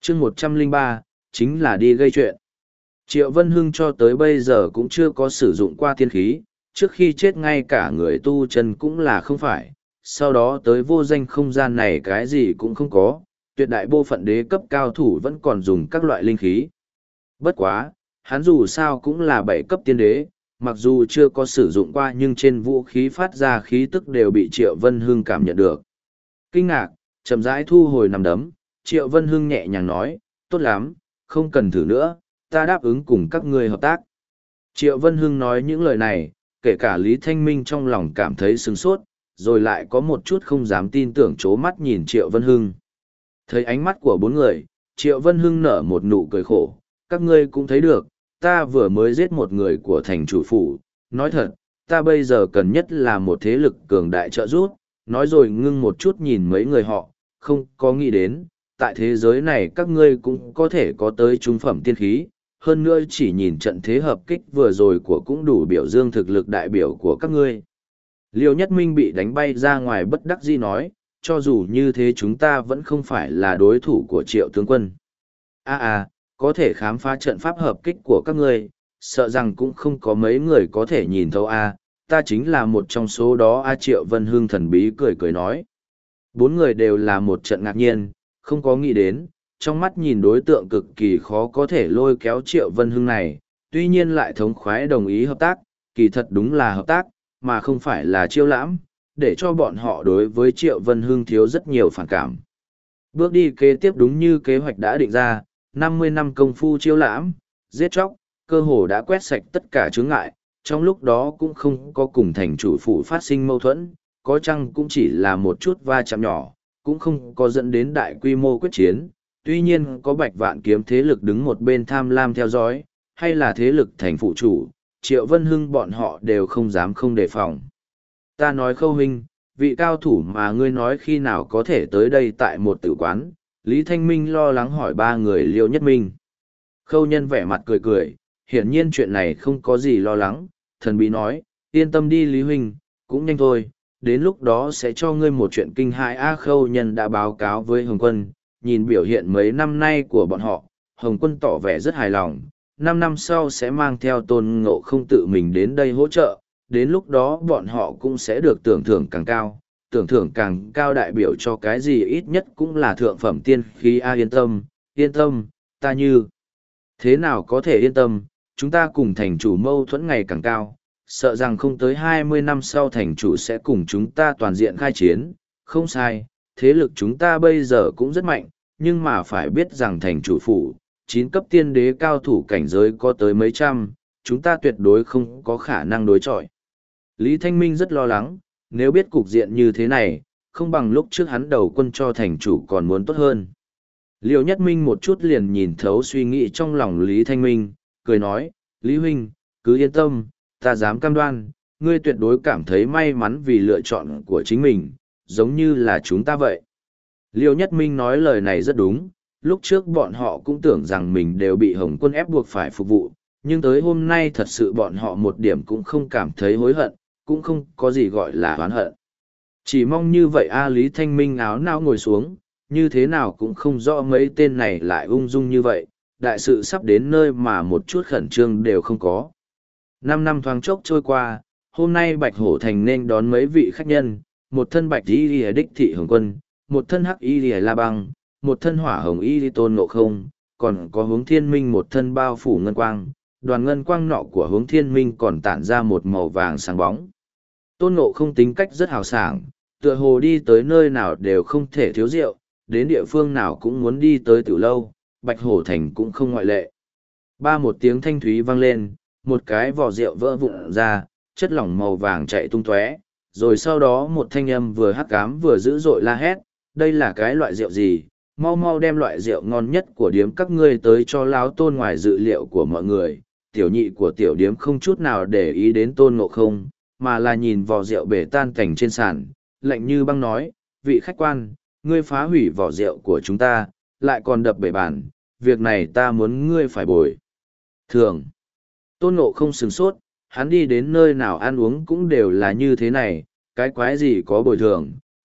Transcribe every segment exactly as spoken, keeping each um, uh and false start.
chương một trăm lẻ ba, chính là đi gây chuyện. Triệu Vân Hưng cho tới bây giờ cũng chưa có sử dụng qua tiên khí, trước khi chết ngay cả người tu chân cũng là không phải, sau đó tới vô danh không gian này cái gì cũng không có, tuyệt đại bộ phận đế cấp cao thủ vẫn còn dùng các loại linh khí. Bất quá, hắn dù sao cũng là bảy cấp tiên đế, mặc dù chưa có sử dụng qua nhưng trên vũ khí phát ra khí tức đều bị Triệu Vân Hưng cảm nhận được. Kinh ngạc, chậm rãi thu hồi nằm đấm, Triệu Vân Hưng nhẹ nhàng nói, tốt lắm, không cần thử nữa, ta đáp ứng cùng các ngươi hợp tác. Triệu Vân Hưng nói những lời này, kể cả Lý Thanh Minh trong lòng cảm thấy sửng sốt, rồi lại có một chút không dám tin tưởng chố mắt nhìn Triệu Vân Hưng. Thấy ánh mắt của bốn người, Triệu Vân Hưng nở một nụ cười khổ, các ngươi cũng thấy được, ta vừa mới giết một người của thành chủ phủ, nói thật, ta bây giờ cần nhất là một thế lực cường đại trợ giúp, nói rồi ngưng một chút nhìn mấy người họ, không có nghĩ đến, tại thế giới này các ngươi cũng có thể có tới trung phẩm tiên khí, hơn nữa chỉ nhìn trận thế hợp kích vừa rồi của cũng đủ biểu dương thực lực đại biểu của các ngươi. Liêu Nhất Minh bị đánh bay ra ngoài bất đắc dĩ nói, cho dù như thế chúng ta vẫn không phải là đối thủ của Triệu tướng quân. A a, có thể khám phá trận pháp hợp kích của các ngươi, sợ rằng cũng không có mấy người có thể nhìn thấu a, ta chính là một trong số đó a. Triệu Vân Hưng thần bí cười cười nói. Bốn người đều là một trận ngạc nhiên, không có nghĩ đến, trong mắt nhìn đối tượng cực kỳ khó có thể lôi kéo Triệu Vân Hưng này, tuy nhiên lại thống khoái đồng ý hợp tác, kỳ thật đúng là hợp tác, mà không phải là chiêu lãm, để cho bọn họ đối với Triệu Vân Hưng thiếu rất nhiều phản cảm. Bước đi kế tiếp đúng như kế hoạch đã định ra, năm mươi năm công phu chiêu lãm, giết chóc, cơ hồ đã quét sạch tất cả chướng ngại, trong lúc đó cũng không có cùng thành chủ phủ phát sinh mâu thuẫn, có chăng cũng chỉ là một chút va chạm nhỏ, cũng không có dẫn đến đại quy mô quyết chiến, tuy nhiên có bạch vạn kiếm thế lực đứng một bên tham lam theo dõi, hay là thế lực thành phụ chủ, Triệu Vân Hưng bọn họ đều không dám không đề phòng. Ta nói Khâu huynh, vị cao thủ mà ngươi nói khi nào có thể tới đây tại một tử quán, Lý Thanh Minh lo lắng hỏi ba người Liêu Nhất Minh. Khâu nhân vẻ mặt cười cười, hiển nhiên chuyện này không có gì lo lắng, thần bí nói, yên tâm đi Lý huynh, cũng nhanh thôi, đến lúc đó sẽ cho ngươi một chuyện kinh hãi. A. Khâu nhân đã báo cáo với Hồng Quân, nhìn biểu hiện mấy năm nay của bọn họ, Hồng Quân tỏ vẻ rất hài lòng, năm năm sau sẽ mang theo Tôn Ngộ Không tự mình đến đây hỗ trợ, đến lúc đó bọn họ cũng sẽ được tưởng thưởng càng cao, tưởng thưởng càng cao đại biểu cho cái gì ít nhất cũng là thượng phẩm tiên khí. A. Yên tâm, yên tâm, ta như thế nào có thể yên tâm, chúng ta cùng thành chủ mâu thuẫn ngày càng cao, sợ rằng không tới hai mươi năm sau thành chủ sẽ cùng chúng ta toàn diện khai chiến, không sai, thế lực chúng ta bây giờ cũng rất mạnh, nhưng mà phải biết rằng thành chủ phủ, chín cấp tiên đế cao thủ cảnh giới có tới mấy trăm, chúng ta tuyệt đối không có khả năng đối chọi. Lý Thanh Minh rất lo lắng, nếu biết cục diện như thế này, không bằng lúc trước hắn đầu quân cho thành chủ còn muốn tốt hơn. Liêu Nhất Minh một chút liền nhìn thấu suy nghĩ trong lòng Lý Thanh Minh, cười nói, Lý Huynh, cứ yên tâm, ta dám cam đoan, ngươi tuyệt đối cảm thấy may mắn vì lựa chọn của chính mình, giống như là chúng ta vậy. Liêu Nhất Minh nói lời này rất đúng, lúc trước bọn họ cũng tưởng rằng mình đều bị Hồng Quân ép buộc phải phục vụ, nhưng tới hôm nay thật sự bọn họ một điểm cũng không cảm thấy hối hận, cũng không có gì gọi là oán hận. Chỉ mong như vậy. A. Lý Thanh Minh áo não ngồi xuống, như thế nào cũng không rõ mấy tên này lại ung dung như vậy, đại sự sắp đến nơi mà một chút khẩn trương đều không có. Năm năm thoáng chốc trôi qua, hôm nay Bạch Hổ Thành nên đón mấy vị khách nhân, một thân bạch y lìa đích thị Hồng Quân, một thân hắc y lìa La Băng, một thân hỏa hồng y lìa Tôn Ngộ Không, còn có Hướng Thiên Minh một thân bao phủ ngân quang, đoàn ngân quang nọ của Hướng Thiên Minh còn tản ra một màu vàng sáng bóng. Tôn Ngộ Không tính cách rất hào sảng, tựa hồ đi tới nơi nào đều không thể thiếu rượu, đến địa phương nào cũng muốn đi tới tiểu lâu, Bạch Hổ Thành cũng không ngoại lệ. Ba một tiếng thanh thúy vang lên, một cái vỏ rượu vỡ vụn ra, chất lỏng màu vàng chạy tung tóe, rồi sau đó một thanh âm vừa hắc ám vừa dữ dội la hét, đây là cái loại rượu gì, mau mau đem loại rượu ngon nhất của điếm các ngươi tới cho lão Tôn. Ngoài dự liệu của mọi người, tiểu nhị của tiểu điếm không chút nào để ý đến Tôn Ngộ Không, mà là nhìn vỏ rượu bể tan cảnh trên sàn, lạnh như băng nói, vị khách quan, ngươi phá hủy vỏ rượu của chúng ta, lại còn đập bể bàn, việc này ta muốn ngươi phải bồi thường. Tôn Ngộ Không sửng sốt, hắn đi đến nơi nào ăn uống cũng đều là như thế này, cái quái gì có bồi thường,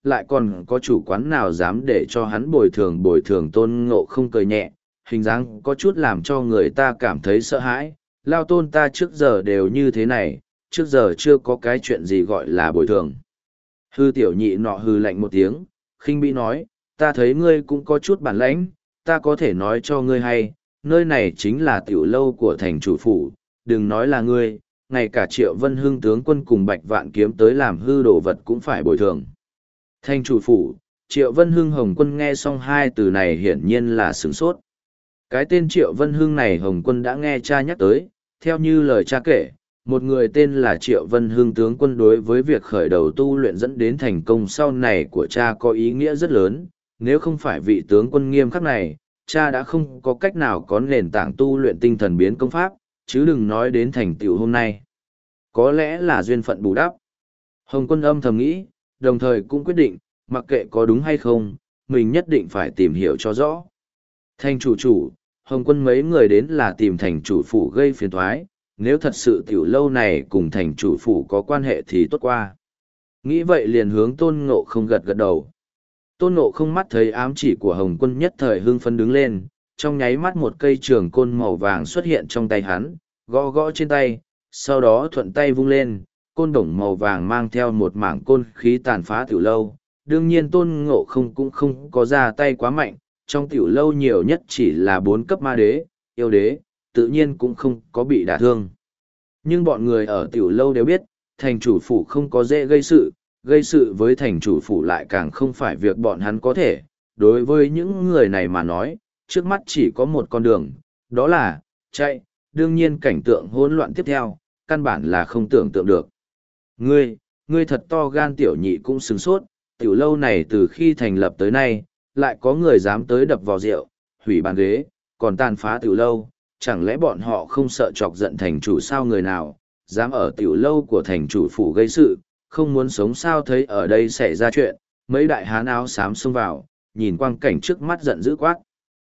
lại còn có chủ quán nào dám để cho hắn bồi thường bồi thường. Tôn Ngộ không cười nhẹ, hình dáng có chút làm cho người ta cảm thấy sợ hãi. Lao Tôn ta trước giờ đều như thế này, trước giờ chưa có cái chuyện gì gọi là bồi thường. Hư tiểu nhị nọ hư lạnh một tiếng, khinh bỉ nói, ta thấy ngươi cũng có chút bản lãnh, ta có thể nói cho ngươi hay, nơi này chính là tiểu lâu của thành chủ phủ, đừng nói là ngươi, ngay cả Triệu Vân Hưng tướng quân cùng Bạch Vạn Kiếm tới làm hư đồ vật cũng phải bồi thường. Thành chủ phủ, Triệu Vân Hưng Hồng Quân nghe xong hai từ này hiển nhiên là sửng sốt. Cái tên Triệu Vân Hưng này Hồng Quân đã nghe cha nhắc tới, theo như lời cha kể, một người tên là Triệu Vân Hưng tướng quân đối với việc khởi đầu tu luyện dẫn đến thành công sau này của cha có ý nghĩa rất lớn, nếu không phải vị tướng quân nghiêm khắc này, cha đã không có cách nào có nền tảng tu luyện tinh thần biến công pháp, chứ đừng nói đến thành tựu hôm nay. Có lẽ là duyên phận bù đắp. Hồng Quân âm thầm nghĩ, đồng thời cũng quyết định, mặc kệ có đúng hay không, mình nhất định phải tìm hiểu cho rõ. Thành chủ chủ, Hồng Quân mấy người đến là tìm thành chủ phủ gây phiền toái, nếu thật sự tiểu lâu này cùng thành chủ phủ có quan hệ thì tốt qua. Nghĩ vậy liền hướng Tôn Ngộ không gật gật đầu. Tôn Ngộ không mắt thấy ám chỉ của Hồng Quân nhất thời hưng phấn đứng lên, trong nháy mắt một cây trường côn màu vàng xuất hiện trong tay hắn, gõ gõ trên tay, sau đó thuận tay vung lên, côn đồng màu vàng mang theo một mảng côn khí tàn phá tiểu lâu. Đương nhiên Tôn Ngộ không cũng không có ra tay quá mạnh, trong tiểu lâu nhiều nhất chỉ là bốn cấp ma đế, yêu đế, tự nhiên cũng không có bị đả thương. Nhưng bọn người ở tiểu lâu đều biết, thành chủ phủ không có dễ gây sự, gây sự với thành chủ phủ lại càng không phải việc bọn hắn có thể. Đối với những người này mà nói, trước mắt chỉ có một con đường, đó là chạy. Đương nhiên cảnh tượng hỗn loạn tiếp theo, căn bản là không tưởng tượng được. Ngươi, ngươi thật to gan. Tiểu nhị cũng sửng sốt, tiểu lâu này từ khi thành lập tới nay, lại có người dám tới đập vào rượu, hủy bàn ghế, còn tàn phá tiểu lâu, chẳng lẽ bọn họ không sợ chọc giận thành chủ sao? Người nào dám ở tiểu lâu của thành chủ phủ gây sự, không muốn sống sao? Thấy ở đây xảy ra chuyện, mấy đại hán áo xám xông vào, nhìn quang cảnh trước mắt giận dữ quát.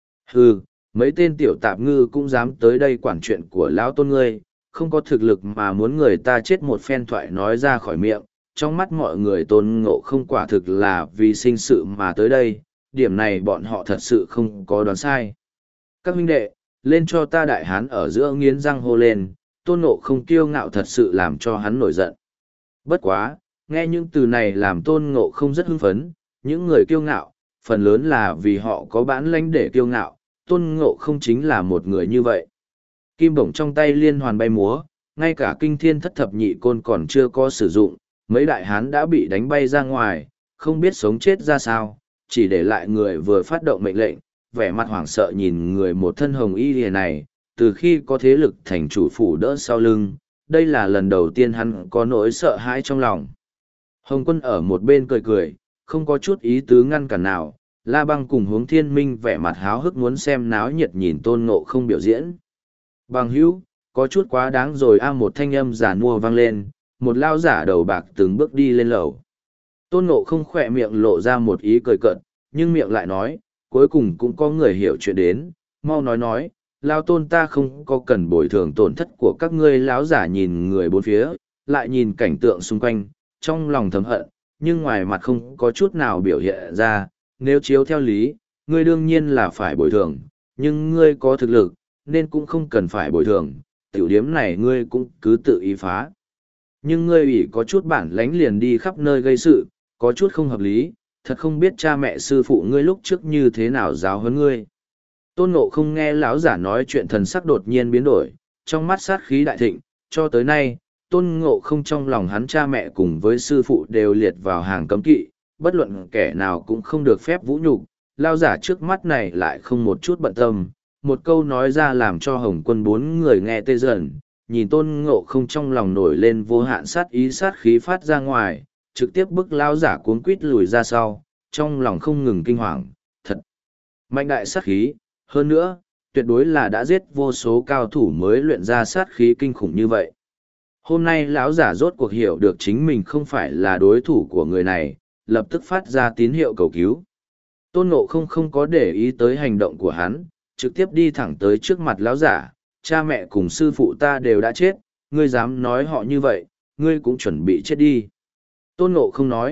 Hừ, mấy tên tiểu tạp ngư cũng dám tới đây quản chuyện của lão tôn ngươi, không có thực lực mà muốn người ta chết. Một phen thoại nói ra khỏi miệng, trong mắt mọi người Tôn Ngộ không quả thực là vì sinh sự mà tới đây, điểm này bọn họ thật sự không có đoán sai. Các huynh đệ, lên cho ta! Đại hán ở giữa nghiến răng hô lên, Tôn Ngộ không kiêu ngạo thật sự làm cho hắn nổi giận. Bất quá, nghe những từ này làm Tôn Ngộ không rất hưng phấn, những người kiêu ngạo, phần lớn là vì họ có bản lĩnh để kiêu ngạo, Tôn Ngộ không chính là một người như vậy. Kim bổng trong tay liên hoàn bay múa, ngay cả kinh thiên thất thập nhị côn còn chưa có sử dụng, mấy đại hán đã bị đánh bay ra ngoài, không biết sống chết ra sao, chỉ để lại người vừa phát động mệnh lệnh, vẻ mặt hoảng sợ nhìn người một thân hồng y lìa này. Từ khi có thế lực thành chủ phủ đỡ sau lưng, đây là lần đầu tiên hắn có nỗi sợ hãi trong lòng. Hồng Quân ở một bên cười cười, không có chút ý tứ ngăn cản nào. La Băng cùng Hướng Thiên Minh vẻ mặt háo hức muốn xem náo nhiệt nhìn Tôn Ngộ không biểu diễn. Bằng hữu, có chút quá đáng rồi a. Một thanh âm giả nua vang lên, một lao giả đầu bạc từng bước đi lên lầu. Tôn Ngộ không khỏe miệng lộ ra một ý cười cợt, nhưng miệng lại nói, cuối cùng cũng có người hiểu chuyện đến, mau nói nói, lao tôn ta không có cần bồi thường tổn thất của các ngươi. Lão giả nhìn người bốn phía, lại nhìn cảnh tượng xung quanh, trong lòng thầm hận, nhưng ngoài mặt không có chút nào biểu hiện ra. Nếu chiếu theo lý, ngươi đương nhiên là phải bồi thường, nhưng ngươi có thực lực, nên cũng không cần phải bồi thường, tiểu điếm này ngươi cũng cứ tự ý phá. Nhưng ngươi ủy có chút bản lánh liền đi khắp nơi gây sự, có chút không hợp lý, thật không biết cha mẹ sư phụ ngươi lúc trước như thế nào giáo huấn ngươi. Tôn Ngộ không nghe lão giả nói chuyện, thần sắc đột nhiên biến đổi, trong mắt sát khí đại thịnh. Cho tới nay, Tôn Ngộ không trong lòng hắn cha mẹ cùng với sư phụ đều liệt vào hàng cấm kỵ, bất luận kẻ nào cũng không được phép vũ nhục. Lão giả trước mắt này lại không một chút bận tâm, một câu nói ra làm cho Hồng Quân bốn người nghe tê dần, nhìn Tôn Ngộ không trong lòng nổi lên vô hạn sát ý, sát khí phát ra ngoài, trực tiếp bức lão giả cuống quít lùi ra sau, trong lòng không ngừng kinh hoàng. Thật mạnh đại sát khí, hơn nữa, tuyệt đối là đã giết vô số cao thủ mới luyện ra sát khí kinh khủng như vậy. Hôm nay lão giả rốt cuộc hiểu được chính mình không phải là đối thủ của người này, lập tức phát ra tín hiệu cầu cứu. Tôn Ngộ không không có để ý tới hành động của hắn, trực tiếp đi thẳng tới trước mặt lão giả. Cha mẹ cùng sư phụ ta đều đã chết, ngươi dám nói họ như vậy, ngươi cũng chuẩn bị chết đi. Tôn Ngộ không nói,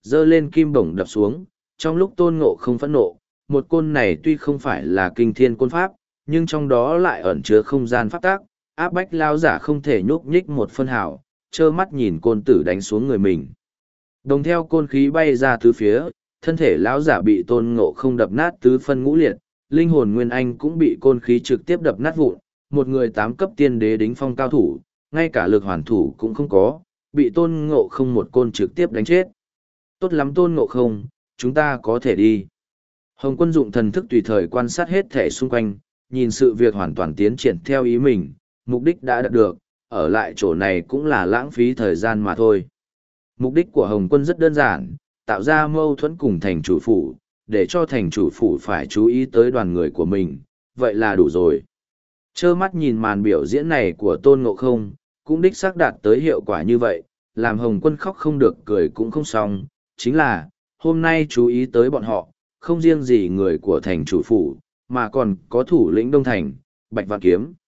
giơ lên kim bổng đập xuống, trong lúc Tôn Ngộ không phẫn nộ, một côn này tuy không phải là kinh thiên côn pháp, nhưng trong đó lại ẩn chứa không gian pháp tác, áp bách lao giả không thể nhúc nhích một phân hào, trơ mắt nhìn côn tử đánh xuống người mình. Đồng theo côn khí bay ra tứ phía, thân thể lão giả bị Tôn Ngộ không đập nát tứ phân ngũ liệt, linh hồn nguyên anh cũng bị côn khí trực tiếp đập nát vụn, một người tám cấp tiên đế đính phong cao thủ, ngay cả lực hoàn thủ cũng không có, bị Tôn Ngộ không một côn trực tiếp đánh chết. Tốt lắm Tôn Ngộ không, chúng ta có thể đi. Hồng Quân dụng thần thức tùy thời quan sát hết thể xung quanh, nhìn sự việc hoàn toàn tiến triển theo ý mình, mục đích đã đạt được, ở lại chỗ này cũng là lãng phí thời gian mà thôi. Mục đích của Hồng Quân rất đơn giản, tạo ra mâu thuẫn cùng thành chủ phủ, để cho thành chủ phủ phải chú ý tới đoàn người của mình, vậy là đủ rồi. Chơ mắt nhìn màn biểu diễn này của Tôn Ngộ không, cũng đích xác đạt tới hiệu quả như vậy, làm Hồng Quân khóc không được cười cũng không xong, chính là, hôm nay chú ý tới bọn họ, không riêng gì người của thành chủ phủ, mà còn có thủ lĩnh Đông Thành, Bạch Vạn Kiếm.